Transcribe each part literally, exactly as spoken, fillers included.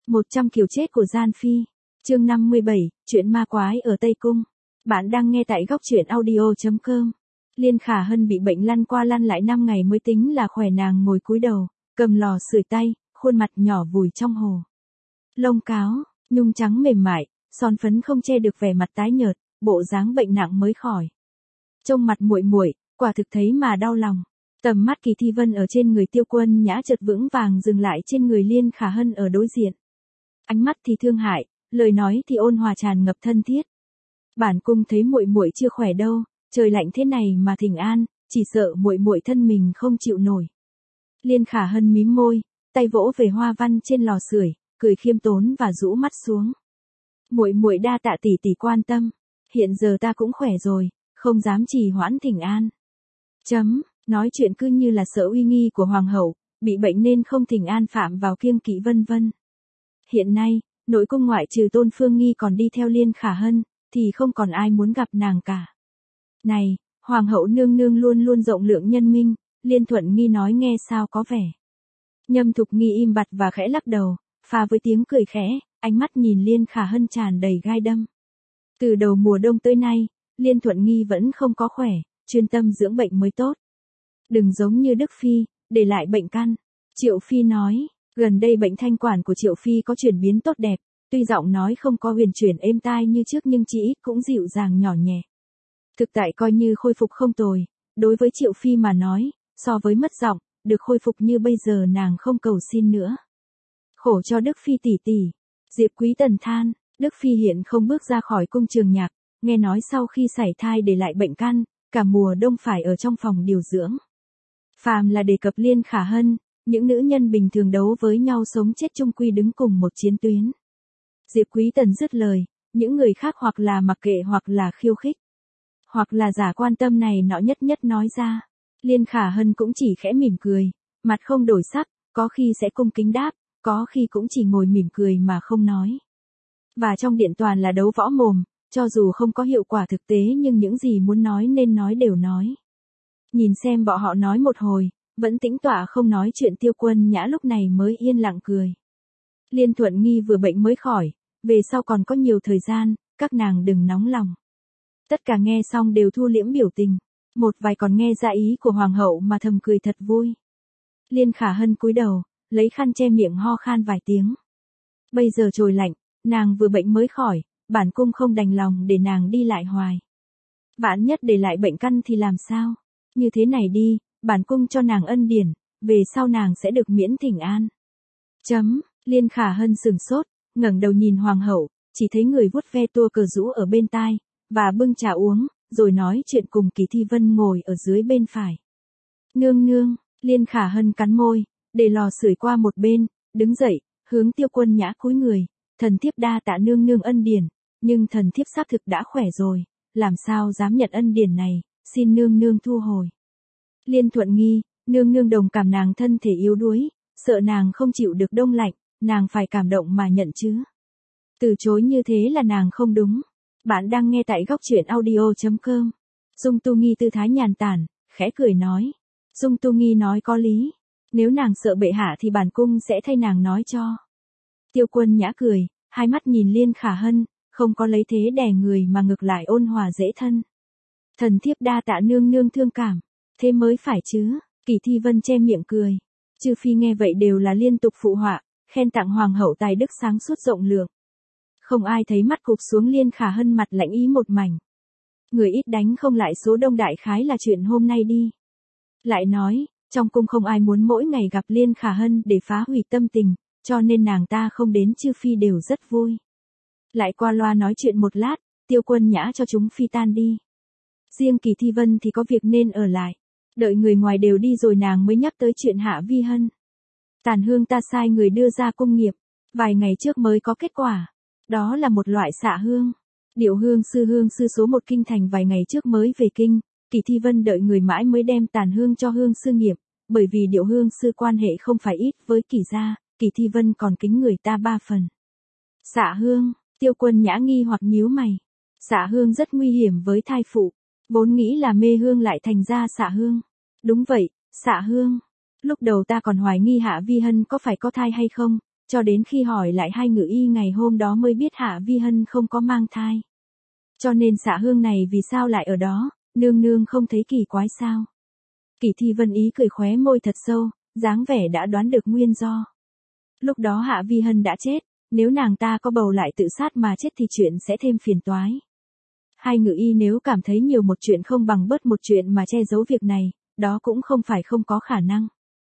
một trăm kiểu chết của Gian Phi. Chương năm mươi bảy, chuyện ma quái ở Tây Cung. Bạn đang nghe tại góc truyện audio chấm com. Liên Khả Hân bị bệnh lăn qua lăn lại năm ngày mới tính là khỏe, nàng ngồi cúi đầu, cầm lò sưởi tay, khuôn mặt nhỏ vùi trong hồ. Lông cáo, nhung trắng mềm mại, son phấn không che được vẻ mặt tái nhợt, bộ dáng bệnh nặng mới khỏi. Trông mặt muội muội, quả thực thấy mà đau lòng. Tầm mắt Kỳ Thi Vân ở trên người Tiêu Quân Nhã chợt vững vàng dừng lại trên người Liên Khả Hân ở đối diện. Ánh mắt thì thương hại, lời nói thì ôn hòa tràn ngập thân thiết. Bản cung thấy muội muội chưa khỏe đâu, trời lạnh thế này mà thỉnh an, chỉ sợ muội muội thân mình không chịu nổi. Liên Khả Hân mím môi, tay vỗ về hoa văn trên lò sưởi, cười khiêm tốn và rũ mắt xuống. Muội muội đa tạ tỷ tỷ quan tâm, hiện giờ ta cũng khỏe rồi, không dám trì hoãn thỉnh an. Chấm, nói chuyện cứ như là sợ uy nghi của hoàng hậu, bị bệnh nên không thỉnh an phạm vào kiêng kỵ vân vân. Hiện nay, nội cung ngoại trừ Tôn Phương Nghi còn đi theo Liên Khả Hân, thì không còn ai muốn gặp nàng cả. Này, hoàng hậu nương nương luôn luôn rộng lượng nhân minh, Liên Thuận Nghi nói nghe sao có vẻ. Nhâm Thục Nghi im bặt và khẽ lắc đầu, pha với tiếng cười khẽ, ánh mắt nhìn Liên Khả Hân tràn đầy gai đâm. Từ đầu mùa đông tới nay, Liên Thuận Nghi vẫn không có khỏe, chuyên tâm dưỡng bệnh mới tốt. Đừng giống như Đức Phi, để lại bệnh căn. Triệu Phi nói, gần đây bệnh thanh quản của Triệu Phi có chuyển biến tốt đẹp, tuy giọng nói không có huyền chuyển êm tai như trước nhưng chỉ ít cũng dịu dàng nhỏ nhẹ. Thực tại coi như khôi phục không tồi, đối với Triệu Phi mà nói, so với mất giọng, được khôi phục như bây giờ nàng không cầu xin nữa. Khổ cho Đức Phi tỷ tỷ. Diệp Quý Tần than, Đức Phi hiện không bước ra khỏi cung trường nhạc, nghe nói sau khi sảy thai để lại bệnh căn, cả mùa đông phải ở trong phòng điều dưỡng. Phàm là đề cập Liên Khả Hân, những nữ nhân bình thường đấu với nhau sống chết chung quy đứng cùng một chiến tuyến. Diệp Quý Tần dứt lời, những người khác hoặc là mặc kệ hoặc là khiêu khích, hoặc là giả quan tâm này nọ nhất nhất nói ra. Liên Khả Hân cũng chỉ khẽ mỉm cười, mặt không đổi sắc, có khi sẽ cung kính đáp, có khi cũng chỉ ngồi mỉm cười mà không nói. Và trong điện toàn là đấu võ mồm, cho dù không có hiệu quả thực tế nhưng những gì muốn nói nên nói đều nói. Nhìn xem bọn họ nói một hồi, vẫn tĩnh tọa không nói chuyện Tiêu Quân Nhã lúc này mới yên lặng cười. Liên Thuận Nghi vừa bệnh mới khỏi, về sau còn có nhiều thời gian, các nàng đừng nóng lòng. Tất cả nghe xong đều thu liễm biểu tình, một vài còn nghe ra ý của hoàng hậu mà thầm cười thật vui. Liên Khả Hân cúi đầu, lấy khăn che miệng ho khan vài tiếng. Bây giờ trời lạnh, nàng vừa bệnh mới khỏi, bản cung không đành lòng để nàng đi lại hoài. Vạn nhất để lại bệnh căn thì làm sao? Như thế này đi, bản cung cho nàng ân điển, về sau nàng sẽ được miễn thỉnh an. Chấm, Liên Khả Hân sừng sốt, ngẩng đầu nhìn hoàng hậu, chỉ thấy người vuốt ve tua cờ rũ ở bên tai, và bưng trà uống, rồi nói chuyện cùng Kỳ Thi Vân ngồi ở dưới bên phải. Nương nương, Liên Khả Hân cắn môi, để lò sưởi qua một bên, đứng dậy, hướng Tiêu Quân Nhã cúi người, thần thiếp đa tạ nương nương ân điển, nhưng thần thiếp xác thực đã khỏe rồi, làm sao dám nhận ân điển này, xin nương nương thu hồi. Liên Thuận Nghi, nương nương đồng cảm nàng thân thể yếu đuối, sợ nàng không chịu được đông lạnh, nàng phải cảm động mà nhận chứ. Từ chối như thế là nàng không đúng. Bạn đang nghe tại góc truyện audio chấm com. Dung Tu Nghi tư thái nhàn tản, khẽ cười nói. Dung Tu Nghi nói có lý. Nếu nàng sợ bệ hạ thì bản cung sẽ thay nàng nói cho. Tiêu Quân Nhã cười, hai mắt nhìn Liên Khả Hân, không có lấy thế đè người mà ngược lại ôn hòa dễ thân. Thần thiếp đa tạ nương nương thương cảm, thế mới phải chứ. Kỳ Thi Vân che miệng cười. Chư phi nghe vậy đều là liên tục phụ họa, khen tặng hoàng hậu tài đức sáng suốt rộng lượng. Không ai thấy mắt cụp xuống Liên Khả Hân mặt lạnh ý một mảnh. Người ít đánh không lại số đông đại khái là chuyện hôm nay đi. Lại nói, trong cung không ai muốn mỗi ngày gặp Liên Khả Hân để phá hủy tâm tình, cho nên nàng ta không đến chư phi đều rất vui. Lại qua loa nói chuyện một lát, Tiêu Quân Nhã cho chúng phi tan đi. Riêng Kỳ Thi Vân thì có việc nên ở lại. Đợi người ngoài đều đi rồi nàng mới nhắc tới chuyện Hạ Vi Hân. Tàn hương ta sai người đưa ra cung nghiệp, vài ngày trước mới có kết quả. Đó là một loại xạ hương. Điệu hương sư hương sư số một kinh thành vài ngày trước mới về kinh, Kỳ Thi Vân đợi người mãi mới đem tàn hương cho hương sư nghiệp, bởi vì điệu hương sư quan hệ không phải ít với Kỳ gia, Kỳ Thi Vân còn kính người ta ba phần. Xạ hương, Tiêu Quân Nhã nghi hoặc nhíu mày. Xạ hương rất nguy hiểm với thai phụ, vốn nghĩ là mê hương lại thành ra xạ hương. Đúng vậy, xạ hương. Lúc đầu ta còn hoài nghi Hạ Vi Hân có phải có thai hay không, cho đến khi hỏi lại hai ngự y ngày hôm đó mới biết Hạ Vi Hân không có mang thai. Cho nên xạ hương này vì sao lại ở đó, nương nương không thấy kỳ quái sao? Kỷ Thi Vân ý cười khóe môi thật sâu, dáng vẻ đã đoán được nguyên do. Lúc đó Hạ Vi Hân đã chết, nếu nàng ta có bầu lại tự sát mà chết thì chuyện sẽ thêm phiền toái. Hai ngự y nếu cảm thấy nhiều một chuyện không bằng bớt một chuyện mà che giấu việc này, đó cũng không phải không có khả năng.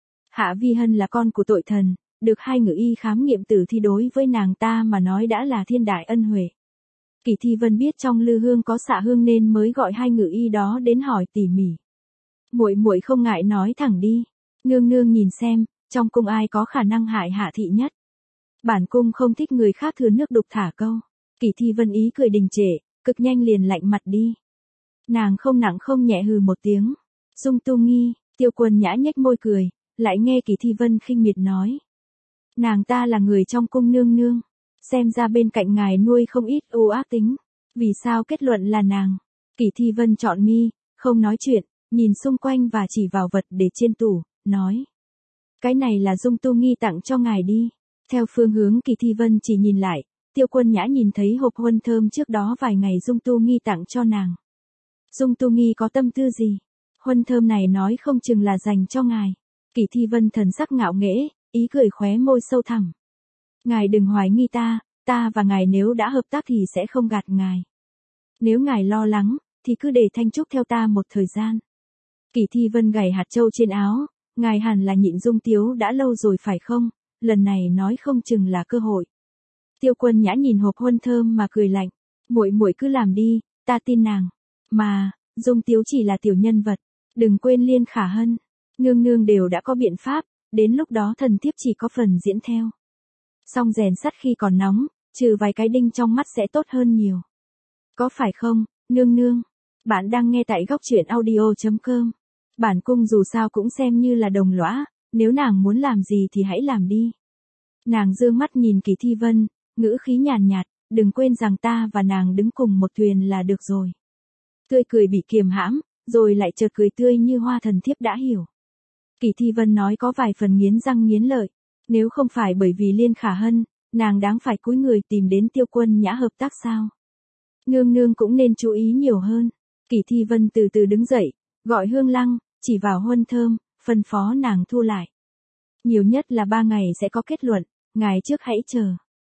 Hạ Vi Hân là con của tội thần, được hai ngự y khám nghiệm tử thi đối với nàng ta mà nói đã là thiên đại ân huệ. Kỷ Thi Vân biết trong lư hương có xạ hương nên mới gọi hai ngự y đó đến hỏi tỉ mỉ. Muội muội không ngại nói thẳng đi, nương nương nhìn xem, trong cung ai có khả năng hại Hạ thị nhất. Bản cung không thích người khác thừa nước đục thả câu. Kỷ Thi Vân ý cười đình trệ, cực nhanh liền lạnh mặt đi. Nàng không nặng không nhẹ hừ một tiếng. Dung Tu Nghi, Tiêu Quân Nhã nhếch môi cười, lại nghe Kỷ Thi Vân khinh miệt nói. Nàng ta là người trong cung nương nương, xem ra bên cạnh ngài nuôi không ít u ác tính, vì sao kết luận là nàng? Kỷ Thi Vân chọn mi, không nói chuyện, nhìn xung quanh và chỉ vào vật để trên tủ, nói. Cái này là Dung Tu Nghi tặng cho ngài đi. Theo phương hướng Kỷ Thi Vân chỉ nhìn lại, Tiêu Quân Nhã nhìn thấy hộp huân thơm trước đó vài ngày Dung Tu Nghi tặng cho nàng. Dung Tu Nghi có tâm tư gì? Huân thơm này nói không chừng là dành cho ngài. Kỷ Thi Vân thần sắc ngạo nghễ, ý cười khóe môi sâu thẳm. Ngài đừng hoài nghi ta, ta và ngài nếu đã hợp tác thì sẽ không gạt ngài. Nếu ngài lo lắng, thì cứ để Thanh Trúc theo ta một thời gian. Kỷ Thi Vân gảy hạt châu trên áo, ngài hẳn là nhịn Dung Tiếu đã lâu rồi phải không? Lần này nói không chừng là cơ hội. Tiêu Quân Nhã nhìn hộp huân thơm mà cười lạnh, muội muội cứ làm đi, ta tin nàng. Mà, Dung Tiếu chỉ là tiểu nhân vật, đừng quên Liên Khả Hân, nương nương đều đã có biện pháp, đến lúc đó thần thiếp chỉ có phần diễn theo. Song rèn sắt khi còn nóng, trừ vài cái đinh trong mắt sẽ tốt hơn nhiều. Có phải không, nương nương? Bạn đang nghe tại góc truyện audio chấm com. Bản cung dù sao cũng xem như là đồng lõa, nếu nàng muốn làm gì thì hãy làm đi. Nàng dương mắt nhìn Kỷ Thi Vân, ngữ khí nhàn nhạt, đừng quên rằng ta và nàng đứng cùng một thuyền là được rồi. Tươi cười bị kiềm hãm, rồi lại chợt cười tươi như hoa thần thiếp đã hiểu. Kỷ Thi Vân nói có vài phần nghiến răng nghiến lợi, nếu không phải bởi vì Liên Khả Hân, nàng đáng phải cúi người tìm đến Tiêu Quân Nhã hợp tác sao? Nương nương cũng nên chú ý nhiều hơn. Kỷ Thi Vân từ từ đứng dậy, gọi Hương Lăng, chỉ vào huân thơm, phân phó nàng thu lại. Nhiều nhất là ba ngày sẽ có kết luận, ngài trước hãy chờ.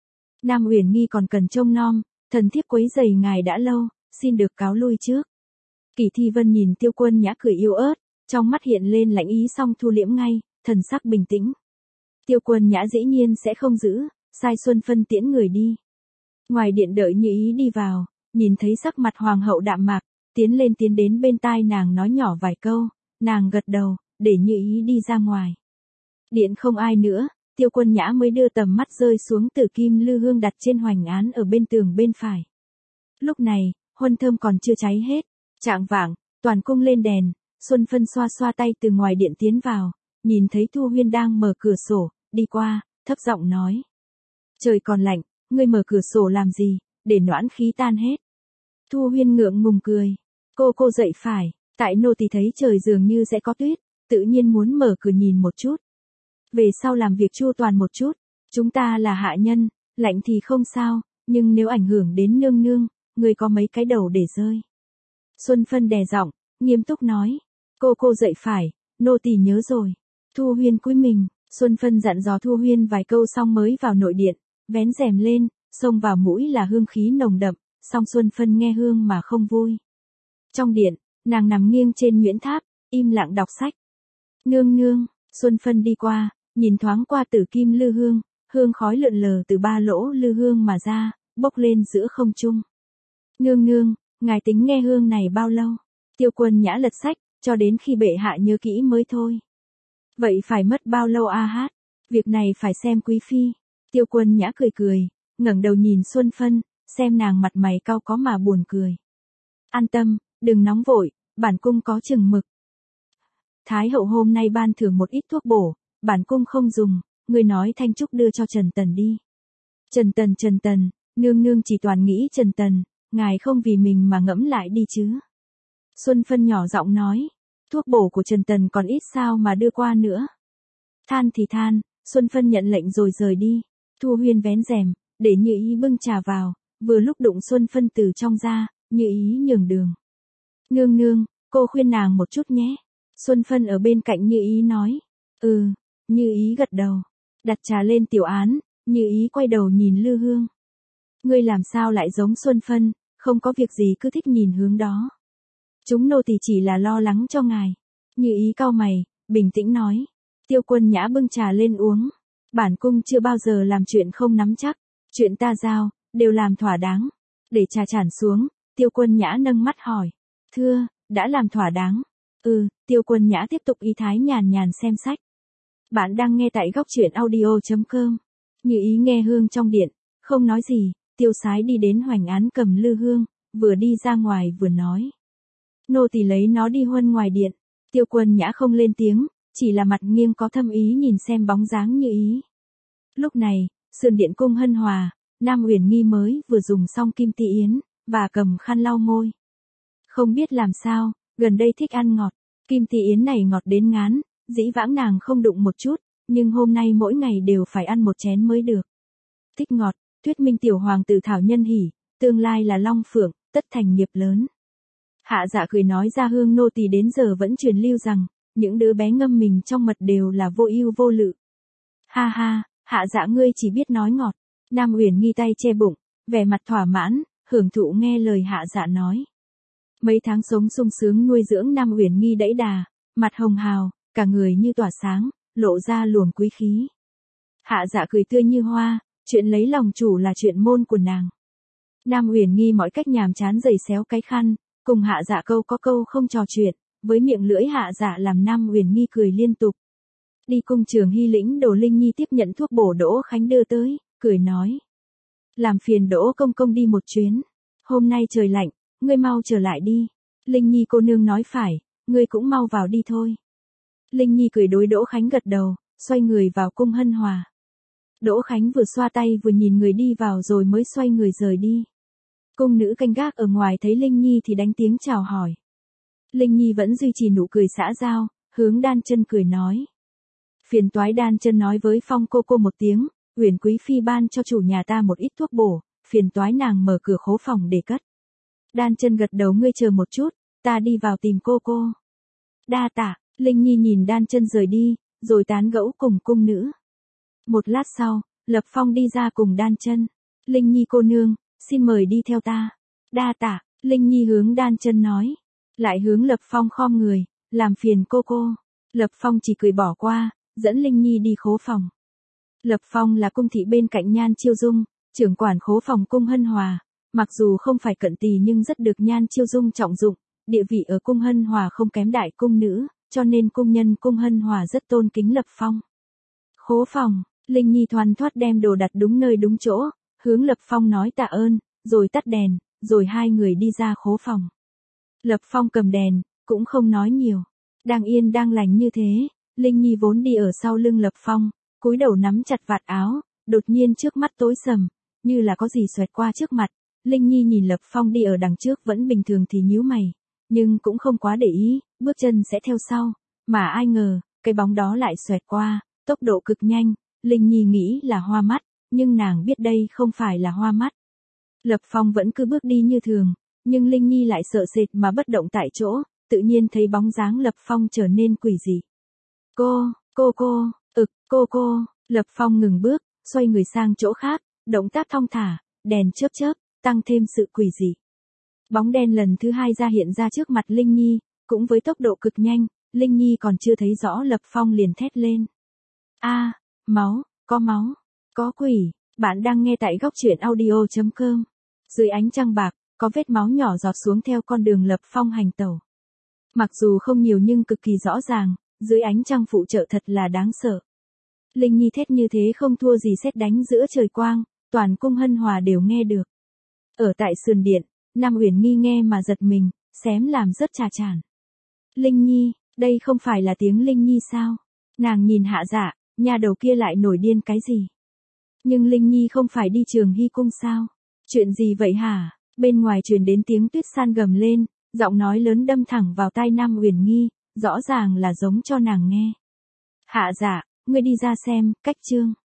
Nam Uyển Nghi còn cần trông nom, thần thiếp quấy rầy ngài đã lâu, xin được cáo lui trước. Kỷ Thi Vân nhìn Tiêu Quân Nhã cười yếu ớt, trong mắt hiện lên lạnh ý xong thu liễm ngay, thần sắc bình tĩnh. Tiêu Quân Nhã dĩ nhiên sẽ không giữ, sai Xuân Phân tiễn người đi. Ngoài điện đợi Như Ý đi vào, nhìn thấy sắc mặt hoàng hậu đạm mạc, tiến lên tiến đến bên tai nàng nói nhỏ vài câu, nàng gật đầu, để Như Ý đi ra ngoài. Điện không ai nữa, Tiêu Quân Nhã mới đưa tầm mắt rơi xuống tử kim lư hương đặt trên hoành án ở bên tường bên phải. Lúc này, huân thơm còn chưa cháy hết, chạng vạng, toàn cung lên đèn, Xuân Phân xoa xoa tay từ ngoài điện tiến vào, nhìn thấy Thu Huyên đang mở cửa sổ, đi qua, thấp giọng nói. Trời còn lạnh, ngươi mở cửa sổ làm gì, để noãn khí tan hết. Thu Huyên ngượng ngùng cười, cô cô dậy phải, tại nô tỳ thấy trời dường như sẽ có tuyết, tự nhiên muốn mở cửa nhìn một chút. Về sau làm việc chu toàn một chút, chúng ta là hạ nhân, lạnh thì không sao, nhưng nếu ảnh hưởng đến nương nương, người có mấy cái đầu để rơi. Xuân Phân đè giọng, nghiêm túc nói, cô cô dậy phải, nô tỳ nhớ rồi. Thu Huyên cúi mình, Xuân Phân dặn dò Thu Huyên vài câu xong mới vào nội điện, vén rèm lên, xông vào mũi là hương khí nồng đậm, song Xuân Phân nghe hương mà không vui. Trong điện, nàng nằm nghiêng trên nhuyễn tháp, im lặng đọc sách. Nương nương, Xuân Phân đi qua, nhìn thoáng qua tử kim lư hương, hương khói lượn lờ từ ba lỗ lư hương mà ra, bốc lên giữa không trung. Nương nương, ngài tính nghe hương này bao lâu? Tiêu Quân Nhã lật sách, cho đến khi bệ hạ nhớ kỹ mới thôi. Vậy phải mất bao lâu a hát? Việc này phải xem quý phi. Tiêu Quân Nhã cười cười, ngẩng đầu nhìn Xuân Phân, xem nàng mặt mày cau có mà buồn cười. An tâm, đừng nóng vội, bản cung có chừng mực. Thái hậu hôm nay ban thưởng một ít thuốc bổ, bản cung không dùng, người nói Thanh Trúc đưa cho Trần Tần đi. Trần Tần Trần Tần, nương nương chỉ toàn nghĩ Trần Tần, ngài không vì mình mà ngẫm lại đi chứ. Xuân Phân nhỏ giọng nói, thuốc bổ của Trần Tần còn ít sao mà đưa qua nữa. Than thì than, Xuân Phân nhận lệnh rồi rời đi. Thu Huyên vén rèm, để Như Ý bưng trà vào, vừa lúc đụng Xuân Phân từ trong ra, Như Ý nhường đường. Nương nương, cô khuyên nàng một chút nhé. Xuân Phân ở bên cạnh Như Ý nói. Ừ, Như Ý gật đầu. Đặt trà lên tiểu án, Như Ý quay đầu nhìn Lư Hương. Ngươi làm sao lại giống Xuân Phân, không có việc gì cứ thích nhìn hướng đó. Chúng nô tỳ chỉ là lo lắng cho ngài. Như Ý cau mày, bình tĩnh nói. Tiêu Quân Nhã bưng trà lên uống. Bản cung chưa bao giờ làm chuyện không nắm chắc. Chuyện ta giao, đều làm thỏa đáng. Để trà tràn xuống, Tiêu Quân Nhã nâng mắt hỏi. Thưa, đã làm thỏa đáng. Ừ, Tiêu Quân Nhã tiếp tục ý thái nhàn nhàn xem sách. Bạn đang nghe tại góc truyện audio.com. Như Ý nghe Hương trong điện, không nói gì, Tiêu Sái đi đến hoành án cầm Lư Hương, vừa đi ra ngoài vừa nói. Nô tỳ lấy nó đi huân ngoài điện. Tiêu Quân Nhã không lên tiếng, chỉ là mặt nghiêng có thâm ý nhìn xem bóng dáng Như Ý. Lúc này, sườn điện cung hân hòa, Nam Uyển Nghi mới vừa dùng xong kim ti yến, và cầm khăn lau môi. Không biết làm sao, gần đây thích ăn ngọt, kim ti yến này ngọt đến ngán, dĩ vãng nàng không đụng một chút, nhưng hôm nay mỗi ngày đều phải ăn một chén mới được. Thích ngọt, thuyết minh tiểu hoàng tử thảo nhân hỉ, tương lai là long phượng, tất thành nghiệp lớn. Hạ Dạ cười nói ra Hương nô tỳ đến giờ vẫn truyền lưu rằng, những đứa bé ngâm mình trong mật đều là vô ưu vô lự. Ha ha, Hạ Dạ ngươi chỉ biết nói ngọt. Nam Uyển Nghi tay che bụng, vẻ mặt thỏa mãn, hưởng thụ nghe lời Hạ Dạ nói. Mấy tháng sống sung sướng nuôi dưỡng Nam Uyển Nghi đẫy đà, mặt hồng hào, cả người như tỏa sáng, lộ ra luồng quý khí. Hạ Dạ cười tươi như hoa, chuyện lấy lòng chủ là chuyện môn của nàng. Nam Uyển Nghi mọi cách nhàm chán giày xéo cái khăn, cùng Hạ Dạ câu có câu không trò chuyện, với miệng lưỡi Hạ Dạ làm Nam Uyển Nghi cười liên tục. Đi cung trường Hy Lĩnh Đồ Linh Nhi tiếp nhận thuốc bổ Đỗ Khánh đưa tới, cười nói. Làm phiền Đỗ công công đi một chuyến. Hôm nay trời lạnh, ngươi mau trở lại đi. Linh Nhi cô nương nói phải, ngươi cũng mau vào đi thôi. Linh Nhi cười đối Đỗ Khánh gật đầu, xoay người vào cung hân hòa. Đỗ Khánh vừa xoa tay vừa nhìn người đi vào rồi mới xoay người rời đi. Cung nữ canh gác ở ngoài thấy Linh Nhi thì đánh tiếng chào hỏi. Linh Nhi vẫn duy trì nụ cười xã giao, hướng Đan Chân cười nói. Phiền toái Đan Chân nói với Phong cô cô một tiếng, Uyển quý phi ban cho chủ nhà ta một ít thuốc bổ, phiền toái nàng mở cửa khố phòng để cất. Đan Chân gật đầu ngươi chờ một chút, ta đi vào tìm cô cô. Đa tạ, Linh Nhi nhìn Đan Chân rời đi, rồi tán gẫu cùng cung nữ. Một lát sau, Lập Phong đi ra cùng Đan Chân. Linh Nhi cô nương, xin mời đi theo ta. Đa tạ, Linh Nhi hướng Đan Chân nói. Lại hướng Lập Phong khom người, làm phiền cô cô. Lập Phong chỉ cười bỏ qua, dẫn Linh Nhi đi khố phòng. Lập Phong là cung thị bên cạnh Nhan Chiêu Dung, trưởng quản khố phòng cung hân hòa. Mặc dù không phải cận tỳ nhưng rất được Nhan Chiêu Dung trọng dụng, địa vị ở cung hân hòa không kém đại cung nữ, cho nên cung nhân cung hân hòa rất tôn kính Lập Phong. Khố phòng, Linh Nhi thoăn thoắt đem đồ đặt đúng nơi đúng chỗ, hướng Lập Phong nói tạ ơn, rồi tắt đèn, rồi hai người đi ra khố phòng. Lập Phong cầm đèn, cũng không nói nhiều. Đang yên đang lành như thế, Linh Nhi vốn đi ở sau lưng Lập Phong, cúi đầu nắm chặt vạt áo, đột nhiên trước mắt tối sầm, như là có gì xoẹt qua trước mặt. Linh Nhi nhìn Lập Phong đi ở đằng trước vẫn bình thường thì nhíu mày, nhưng cũng không quá để ý, bước chân sẽ theo sau, mà ai ngờ, cái bóng đó lại xoẹt qua, tốc độ cực nhanh, Linh Nhi nghĩ là hoa mắt, nhưng nàng biết đây không phải là hoa mắt. Lập Phong vẫn cứ bước đi như thường, nhưng Linh Nhi lại sợ sệt mà bất động tại chỗ, tự nhiên thấy bóng dáng Lập Phong trở nên quỷ dị. Cô, cô cô, ực, cô cô, Lập Phong ngừng bước, xoay người sang chỗ khác, động tác thong thả, đèn chớp chớp, tăng thêm sự quỷ dị. Bóng đen lần thứ hai ra hiện ra trước mặt Linh Nhi, cũng với tốc độ cực nhanh, Linh Nhi còn chưa thấy rõ Lập Phong liền thét lên. A, máu, có máu, có quỷ, bạn đang nghe tại góc truyện audio.com. Dưới ánh trăng bạc, có vết máu nhỏ giọt xuống theo con đường Lập Phong hành tẩu. Mặc dù không nhiều nhưng cực kỳ rõ ràng, dưới ánh trăng phụ trợ thật là đáng sợ. Linh Nhi thét như thế không thua gì sét đánh giữa trời quang, toàn cung hân hòa đều nghe được. Ở tại sườn điện, Nam Uyển Nghi nghe mà giật mình, xém làm rớt trà chản. Linh Nhi, đây không phải là tiếng Linh Nhi sao? Nàng nhìn Hạ Dạ, nhà đầu kia lại nổi điên cái gì? Nhưng Linh Nhi không phải đi Trường Hy cung sao? Chuyện gì vậy hả? Bên ngoài truyền đến tiếng Tuyết San gầm lên, giọng nói lớn đâm thẳng vào tai Nam Uyển Nghi, rõ ràng là giống cho nàng nghe. Hạ Dạ, ngươi đi ra xem, cách chương.